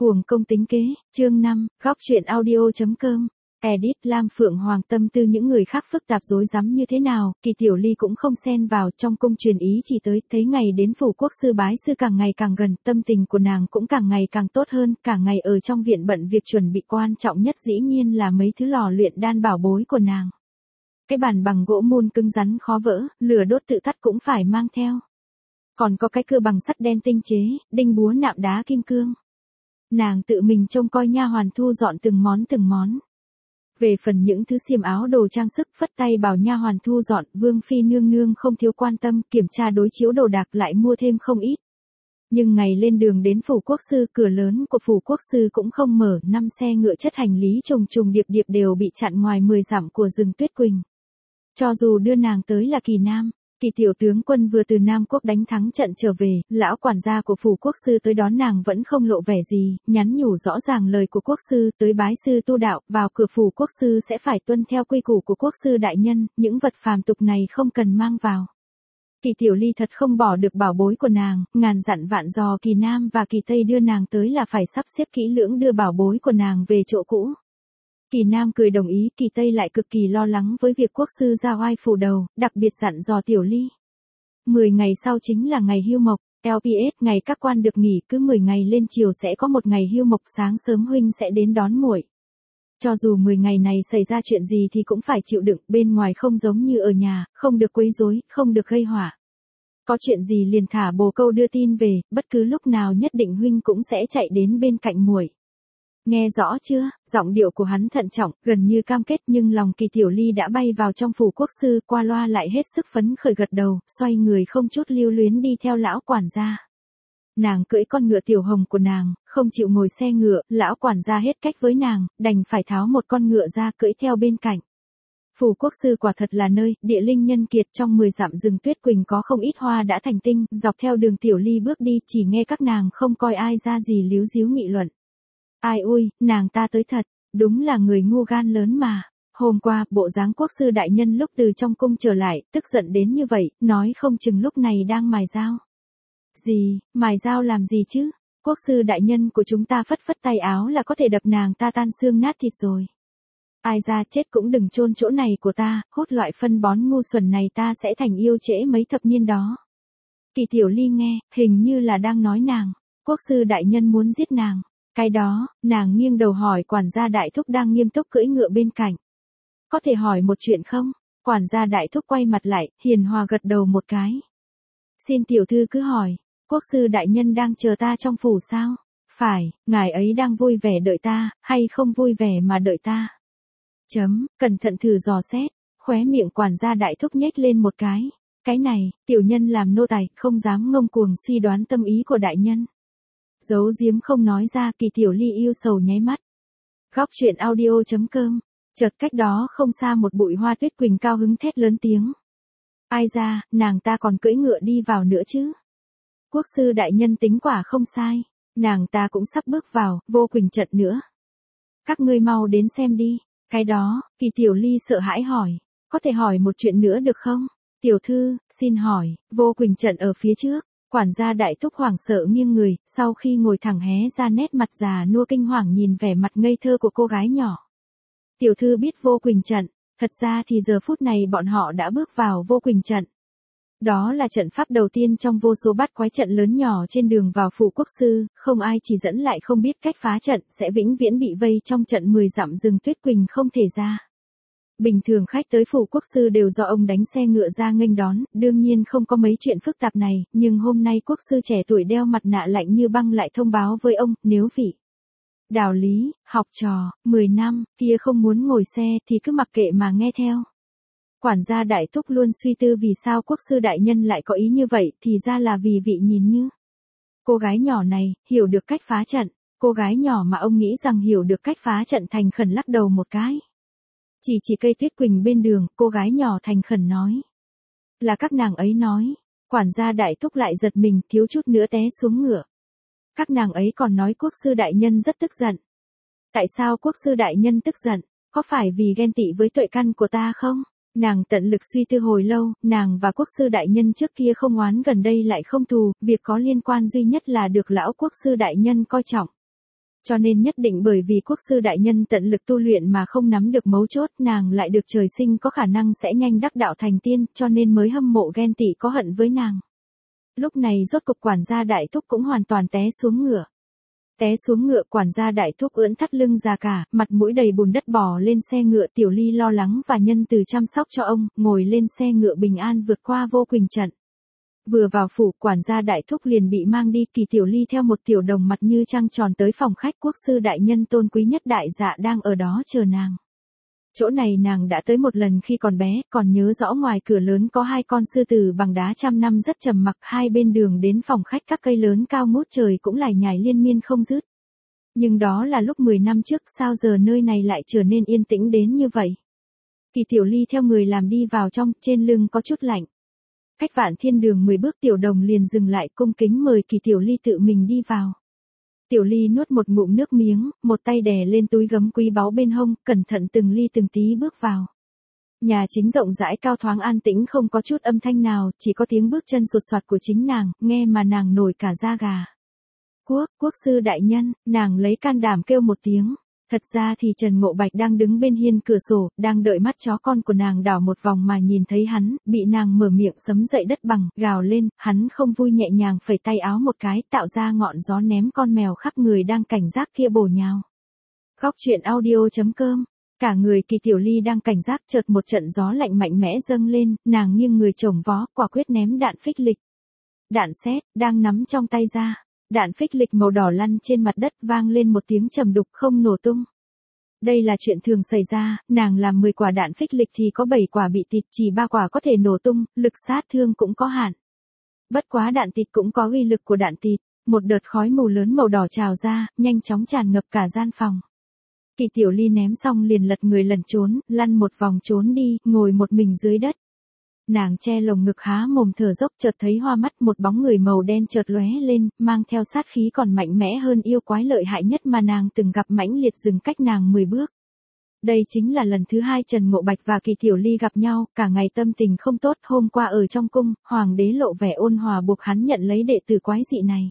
Cuồng công tính kế, chương 5, góc truyện audio.com. Edit Lam Phượng Hoàng tâm tư những người khác phức tạp rối rắm như thế nào, Kỳ Tiểu Ly cũng không xen vào, trong cung truyền ý chỉ tới, thấy ngày đến phủ quốc sư bái sư càng ngày càng gần, tâm tình của nàng cũng càng ngày càng tốt hơn, cả ngày ở trong viện bận việc chuẩn bị, quan trọng nhất dĩ nhiên là mấy thứ lò luyện đan bảo bối của nàng. Cái bàn bằng gỗ mun cứng rắn khó vỡ, lửa đốt tự tắt cũng phải mang theo. Còn có cái cưa bằng sắt đen tinh chế, đinh búa nạm đá kim cương. Nàng tự mình trông coi nha hoàn thu dọn từng món. Về phần những thứ xiêm áo đồ trang sức, phất tay bảo nha hoàn thu dọn, Vương phi nương nương không thiếu quan tâm, kiểm tra đối chiếu đồ đạc lại mua thêm không ít. Nhưng ngày lên đường đến phủ quốc sư, cửa lớn của phủ quốc sư cũng không mở, 5 xe ngựa chất hành lý trùng trùng điệp điệp đều bị chặn ngoài 10 dặm của rừng Tuyết Quỳnh. Cho dù đưa nàng tới là Kỳ Nam, Kỳ tiểu tướng quân vừa từ Nam Quốc đánh thắng trận trở về, lão quản gia của phủ quốc sư tới đón nàng vẫn không lộ vẻ gì, nhắn nhủ rõ ràng lời của quốc sư, tới bái sư tu đạo, vào cửa phủ quốc sư sẽ phải tuân theo quy củ của quốc sư đại nhân, những vật phàm tục này không cần mang vào. Kỳ Tiểu Ly thật không bỏ được bảo bối của nàng, ngàn dặn vạn dò Kỳ Nam và Kỳ Tây đưa nàng tới là phải sắp xếp kỹ lưỡng đưa bảo bối của nàng về chỗ cũ. Kỳ Nam cười đồng ý, Kỳ Tây lại cực kỳ lo lắng với việc quốc sư ra oai phủ đầu, đặc biệt dặn dò Tiểu Ly. 10 ngày sau chính là ngày hưu mộc, LPS, ngày các quan được nghỉ, cứ 10 ngày lên chiều sẽ có một ngày hưu mộc, sáng sớm huynh sẽ đến đón muội. Cho dù 10 ngày này xảy ra chuyện gì thì cũng phải chịu đựng, bên ngoài không giống như ở nhà, không được quấy rối, không được gây họa. Có chuyện gì liền thả bồ câu đưa tin về, bất cứ lúc nào nhất định huynh cũng sẽ chạy đến bên cạnh muội. Nghe rõ chưa? Giọng điệu của hắn thận trọng, gần như cam kết, nhưng lòng Kỳ Tiểu Ly đã bay vào trong phủ quốc sư, qua loa lại hết sức phấn khởi gật đầu, xoay người không chút lưu luyến đi theo lão quản gia. Nàng cưỡi con ngựa tiểu hồng của nàng, không chịu ngồi xe ngựa, lão quản gia hết cách với nàng, đành phải tháo một con ngựa ra cưỡi theo bên cạnh. Phủ quốc sư quả thật là nơi, địa linh nhân kiệt, trong 10 dặm rừng Tuyết Quỳnh có không ít hoa đã thành tinh, dọc theo đường Tiểu Ly bước đi, chỉ nghe các nàng không coi ai ra gì líu díu nghị luận. Ai ui, nàng ta tới thật, đúng là người ngu gan lớn mà. Hôm qua, bộ dáng quốc sư đại nhân lúc từ trong cung trở lại, tức giận đến như vậy, nói không chừng lúc này đang mài dao. Gì, mài dao làm gì chứ? Quốc sư đại nhân của chúng ta phất phất tay áo là có thể đập nàng ta tan xương nát thịt rồi. Ai ra chết cũng đừng chôn chỗ này của ta, hút loại phân bón ngu xuẩn này ta sẽ thành yêu trễ mấy thập niên đó. Kỳ Tiểu Ly nghe, hình như là đang nói nàng, quốc sư đại nhân muốn giết nàng. Cái đó, nàng nghiêng đầu hỏi quản gia đại thúc đang nghiêm túc cưỡi ngựa bên cạnh. Có thể hỏi một chuyện không? Quản gia đại thúc quay mặt lại, hiền hòa gật đầu một cái. Xin tiểu thư cứ hỏi, quốc sư đại nhân đang chờ ta trong phủ sao? Phải, ngài ấy đang vui vẻ đợi ta, hay không vui vẻ mà đợi ta? Cẩn thận thử dò xét, khóe miệng quản gia đại thúc nhếch lên một cái. Cái này, tiểu nhân làm nô tài, không dám ngông cuồng suy đoán tâm ý của đại nhân. Giấu giếm không nói ra, Kỳ Tiểu Ly yêu sầu nháy mắt. Góc truyện audio.com. Chợt cách đó không xa một bụi hoa Tuyết Quỳnh cao hứng thét lớn tiếng. Ai ra, nàng ta còn cưỡi ngựa đi vào nữa chứ? Quốc sư đại nhân tính quả không sai, nàng ta cũng sắp bước vào, Vô Quỳnh trận nữa. Các ngươi mau đến xem đi. Cái đó, Kỳ Tiểu Ly sợ hãi hỏi, có thể hỏi một chuyện nữa được không? Tiểu thư, xin hỏi, Vô Quỳnh trận ở phía trước. Quản gia đại thúc hoảng sợ nghiêng người, sau khi ngồi thẳng hé ra nét mặt già nua kinh hoàng nhìn vẻ mặt ngây thơ của cô gái nhỏ. Tiểu thư biết Vô Quỳnh trận, thật ra thì giờ phút này bọn họ đã bước vào Vô Quỳnh trận. Đó là trận pháp đầu tiên trong vô số bát quái trận lớn nhỏ trên đường vào phủ quốc sư, không ai chỉ dẫn lại không biết cách phá trận, sẽ vĩnh viễn bị vây trong trận 10 dặm rừng Tuyết Quỳnh không thể ra. Bình thường khách tới phủ quốc sư đều do ông đánh xe ngựa ra nghênh đón, đương nhiên không có mấy chuyện phức tạp này, nhưng hôm nay quốc sư trẻ tuổi đeo mặt nạ lạnh như băng lại thông báo với ông, nếu vị Đào Lý, học trò, 10 năm, kia không muốn ngồi xe thì cứ mặc kệ mà nghe theo. Quản gia đại thúc luôn suy tư vì sao quốc sư đại nhân lại có ý như vậy, thì ra là vì vị nhìn như. Cô gái nhỏ này, hiểu được cách phá trận, cô gái nhỏ mà ông nghĩ rằng hiểu được cách phá trận thành khẩn lắc đầu một cái. Chỉ cây Tuyết Quỳnh bên đường, cô gái nhỏ thành khẩn nói. Là các nàng ấy nói. Quản gia đại thúc lại giật mình, thiếu chút nữa té xuống ngựa. Các nàng ấy còn nói quốc sư đại nhân rất tức giận. Tại sao quốc sư đại nhân tức giận? Có phải vì ghen tị với tuệ căn của ta không? Nàng tận lực suy tư hồi lâu, nàng và quốc sư đại nhân trước kia không oán gần đây lại không thù, việc có liên quan duy nhất là được lão quốc sư đại nhân coi trọng. Cho nên nhất định bởi vì quốc sư đại nhân tận lực tu luyện mà không nắm được mấu chốt, nàng lại được trời sinh có khả năng sẽ nhanh đắc đạo thành tiên, cho nên mới hâm mộ ghen tị có hận với nàng. Lúc này rốt cục quản gia đại thúc cũng hoàn toàn té xuống ngựa. Té xuống ngựa, quản gia đại thúc ưỡn thắt lưng già cả, mặt mũi đầy bùn đất bò lên xe ngựa. Tiểu Ly lo lắng và nhân từ chăm sóc cho ông, ngồi lên xe ngựa bình an vượt qua vô quỳnh trận. Vừa vào phủ, quản gia đại thúc liền bị mang đi. Kỳ Tiểu Ly theo một tiểu đồng mặt như trăng tròn tới phòng khách. Quốc sư đại nhân tôn quý nhất đại dạ đang ở đó chờ nàng. Chỗ này nàng đã tới một lần khi còn bé, còn nhớ rõ ngoài cửa lớn có hai con sư tử bằng đá trăm năm rất trầm mặc, hai bên đường đến phòng khách các cây lớn cao ngút trời cũng lải nhải liên miên không dứt. Nhưng đó là lúc 10 năm trước, sao giờ nơi này lại trở nên yên tĩnh đến như vậy? Kỳ Tiểu Ly theo người làm đi vào trong, trên lưng có chút lạnh. Cách Vạn Thiên Đường 10 bước tiểu đồng liền dừng lại cung kính mời Kỳ Tiểu Ly tự mình đi vào. Tiểu Ly nuốt một ngụm nước miếng, một tay đè lên túi gấm quý báu bên hông, cẩn thận từng ly từng tí bước vào. Nhà chính rộng rãi cao thoáng an tĩnh, không có chút âm thanh nào, chỉ có tiếng bước chân sột soạt của chính nàng, nghe mà nàng nổi cả da gà. Quốc sư đại nhân, nàng lấy can đảm kêu một tiếng. Thật ra thì Trần Ngộ Bạch đang đứng bên hiên cửa sổ, đang đợi mắt chó con của nàng đảo một vòng mà nhìn thấy hắn, bị nàng mở miệng sấm dậy đất bằng, gào lên, hắn không vui nhẹ nhàng phẩy tay áo một cái, tạo ra ngọn gió ném con mèo khắp người đang cảnh giác kia bổ nhào. Góc truyện audio.com. Cả người Kỳ Tiểu Ly đang cảnh giác, chợt một trận gió lạnh mạnh mẽ dâng lên, nàng nghiêng người chồng vó, quả quyết ném đạn phích lịch. Đạn sét đang nắm trong tay ra. Đạn phích lịch màu đỏ lăn trên mặt đất, vang lên một tiếng trầm đục, không nổ tung. Đây là chuyện thường xảy ra, nàng làm 10 quả đạn phích lịch thì có 7 quả bị tịt, chỉ 3 quả có thể nổ tung, lực sát thương cũng có hạn. Bất quá đạn tịt cũng có uy lực của đạn tịt, một đợt khói mù lớn màu đỏ trào ra, nhanh chóng tràn ngập cả gian phòng. Kỳ Tiểu Ly ném xong liền lật người lẩn trốn, lăn một vòng trốn đi, ngồi một mình dưới đất. Nàng che lồng ngực há mồm thở dốc, chợt thấy hoa mắt, một bóng người màu đen chợt lóe lên, mang theo sát khí còn mạnh mẽ hơn yêu quái lợi hại nhất mà nàng từng gặp, mãnh liệt dừng cách nàng 10 bước. Đây chính là lần thứ 2 Trần Ngộ Bạch và Kỳ Tiểu Ly gặp nhau, cả ngày tâm tình không tốt. Hôm qua ở trong cung, hoàng đế lộ vẻ ôn hòa buộc hắn nhận lấy đệ tử quái dị này.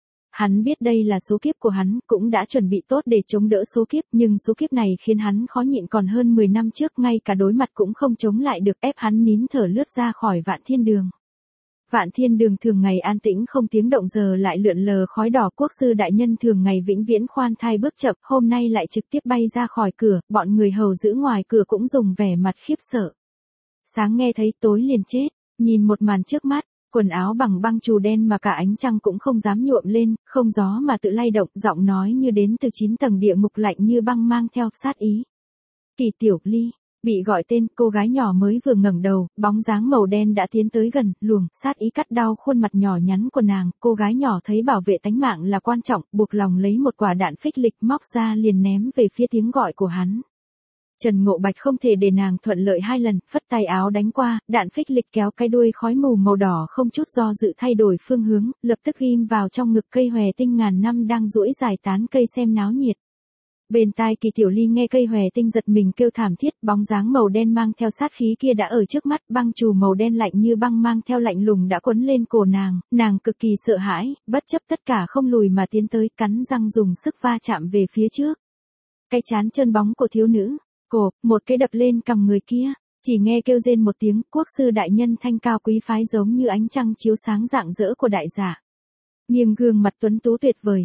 Hắn biết đây là số kiếp của hắn, cũng đã chuẩn bị tốt để chống đỡ số kiếp, nhưng số kiếp này khiến hắn khó nhịn, còn hơn 10 năm trước ngay cả đối mặt cũng không chống lại được, ép hắn nín thở lướt ra khỏi Vạn Thiên Đường. Vạn Thiên Đường thường ngày an tĩnh không tiếng động, giờ lại lượn lờ khói đỏ. Quốc sư đại nhân thường ngày vĩnh viễn khoan thai bước chậm, hôm nay lại trực tiếp bay ra khỏi cửa, bọn người hầu giữ ngoài cửa cũng dùng vẻ mặt khiếp sợ. Sáng nghe thấy, tối liền chết, nhìn một màn trước mắt. Quần áo bằng băng trù đen mà cả ánh trăng cũng không dám nhuộm lên, không gió mà tự lay động, giọng nói như đến từ 9 tầng địa ngục lạnh như băng, mang theo sát ý. Kỳ Tiểu Ly, bị gọi tên, cô gái nhỏ mới vừa ngẩng đầu, bóng dáng màu đen đã tiến tới gần, luồng sát ý cắt đau khuôn mặt nhỏ nhắn của nàng. Cô gái nhỏ thấy bảo vệ tánh mạng là quan trọng, buộc lòng lấy một quả đạn phích lịch móc ra liền ném về phía tiếng gọi của hắn. Trần Ngộ Bạch không thể để nàng thuận lợi 2 lần, phất tay áo đánh qua, đạn phích lịch kéo cái đuôi khói mù màu đỏ không chút do dự thay đổi phương hướng, lập tức ghim vào trong ngực cây hòe tinh ngàn năm đang duỗi dài tán cây xem náo nhiệt. Bên tai Kỳ Tiểu Ly nghe cây hòe tinh giật mình kêu thảm thiết, bóng dáng màu đen mang theo sát khí kia đã ở trước mắt, băng trù màu đen lạnh như băng mang theo lạnh lùng đã quấn lên cổ nàng cực kỳ sợ hãi, bất chấp tất cả không lùi mà tiến tới, cắn răng dùng sức va chạm về phía trước. Cái trán trơn bóng của thiếu nữ, cổ, một cái đập lên cằm người kia, chỉ nghe kêu rên một tiếng, quốc sư đại nhân thanh cao quý phái giống như ánh trăng chiếu sáng rạng rỡ của đại giả. Nghiêm gương mặt tuấn tú tuyệt vời,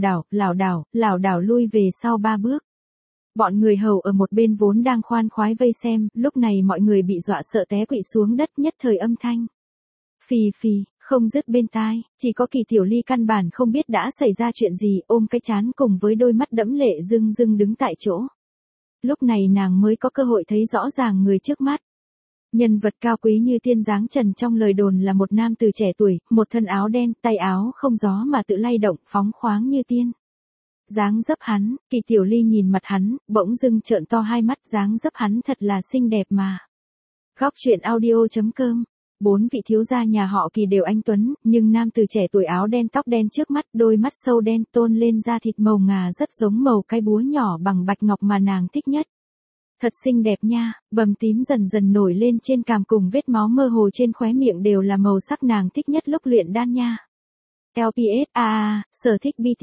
lảo đảo lui về sau 3 bước. Bọn người hầu ở một bên vốn đang khoan khoái vây xem, lúc này mọi người bị dọa sợ té quỵ xuống đất, nhất thời âm thanh phì phì không dứt bên tai, chỉ có Kỳ Tiểu Ly căn bản không biết đã xảy ra chuyện gì, ôm cái trán cùng với đôi mắt đẫm lệ rưng rưng đứng tại chỗ. Lúc này nàng mới có cơ hội thấy rõ ràng người trước mắt. Nhân vật cao quý như tiên dáng trần trong lời đồn là một nam tử trẻ tuổi, một thân áo đen, tay áo không gió mà tự lay động, phóng khoáng như tiên. Dáng dấp hắn, Kỳ Tiểu Ly nhìn mặt hắn, bỗng dưng trợn to hai mắt, dáng dấp hắn thật là xinh đẹp mà. Góc truyện audio.com. 4 vị thiếu gia nhà họ Kỳ đều anh tuấn, nhưng nam tử trẻ tuổi áo đen tóc đen trước mắt, đôi mắt sâu đen tôn lên da thịt màu ngà rất giống màu cái búa nhỏ bằng bạch ngọc mà nàng thích nhất. Thật xinh đẹp nha, bầm tím dần dần nổi lên trên cằm cùng vết máu mơ hồ trên khóe miệng đều là màu sắc nàng thích nhất lúc luyện đan nha. LPS, sở thích BT.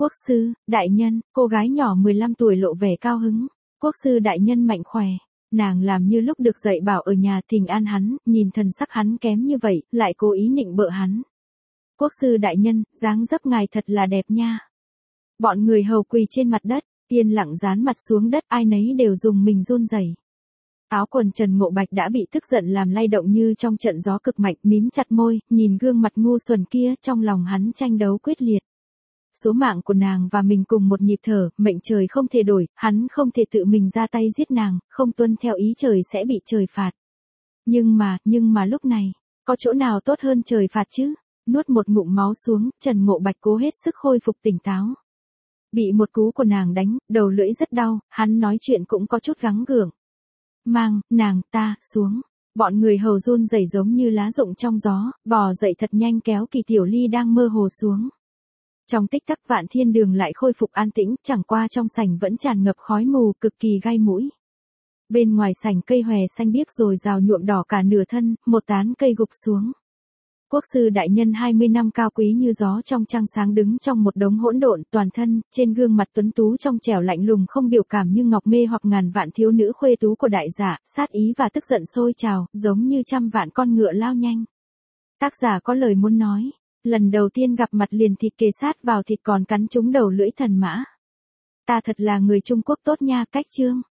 Quốc sư, đại nhân, cô gái nhỏ 15 tuổi lộ vẻ cao hứng. Quốc sư đại nhân mạnh khỏe. Nàng làm như lúc được dạy bảo ở nhà thỉnh an hắn, nhìn thần sắc hắn kém như vậy, lại cố ý nịnh bợ hắn. Quốc sư đại nhân, dáng dấp ngài thật là đẹp nha. Bọn người hầu quỳ trên mặt đất, yên lặng dán mặt xuống đất, ai nấy đều dùng mình run rẩy. Áo quần Trần Ngộ Bạch đã bị tức giận làm lay động như trong trận gió cực mạnh, mím chặt môi, nhìn gương mặt ngu xuẩn kia, trong lòng hắn tranh đấu quyết liệt. Số mạng của nàng và mình cùng một nhịp thở, mệnh trời không thể đổi, hắn không thể tự mình ra tay giết nàng, không tuân theo ý trời sẽ bị trời phạt. Nhưng mà lúc này, có chỗ nào tốt hơn trời phạt chứ? Nuốt một ngụm máu xuống, Trần Ngộ Bạch cố hết sức khôi phục tỉnh táo. Bị một cú của nàng đánh, đầu lưỡi rất đau, hắn nói chuyện cũng có chút gắng gượng. Mang, nàng, ta, xuống. Bọn người hầu run rẩy giống như lá rụng trong gió, bò dậy thật nhanh kéo Kỳ Tiểu Ly đang mơ hồ xuống. Trong tích tắc Vạn Thiên Đường lại khôi phục an tĩnh, chẳng qua trong sảnh vẫn tràn ngập khói mù cực kỳ gai mũi. Bên ngoài sảnh cây hòe xanh biếc rồi rào nhuộm đỏ cả nửa thân, một tán cây gục xuống. Quốc sư đại nhân 20 năm cao quý như gió trong trăng sáng đứng trong một đống hỗn độn, toàn thân, trên gương mặt tuấn tú trong trẻo lạnh lùng không biểu cảm như ngọc mê hoặc ngàn vạn thiếu nữ khuê tú của đại giả, sát ý và tức giận sôi trào, giống như trăm vạn con ngựa lao nhanh. Tác giả có lời muốn nói, lần đầu tiên gặp mặt liền thịt kề sát vào thịt còn cắn trúng đầu lưỡi thần mã. Ta thật là người Trung Quốc tốt nha, cách chương.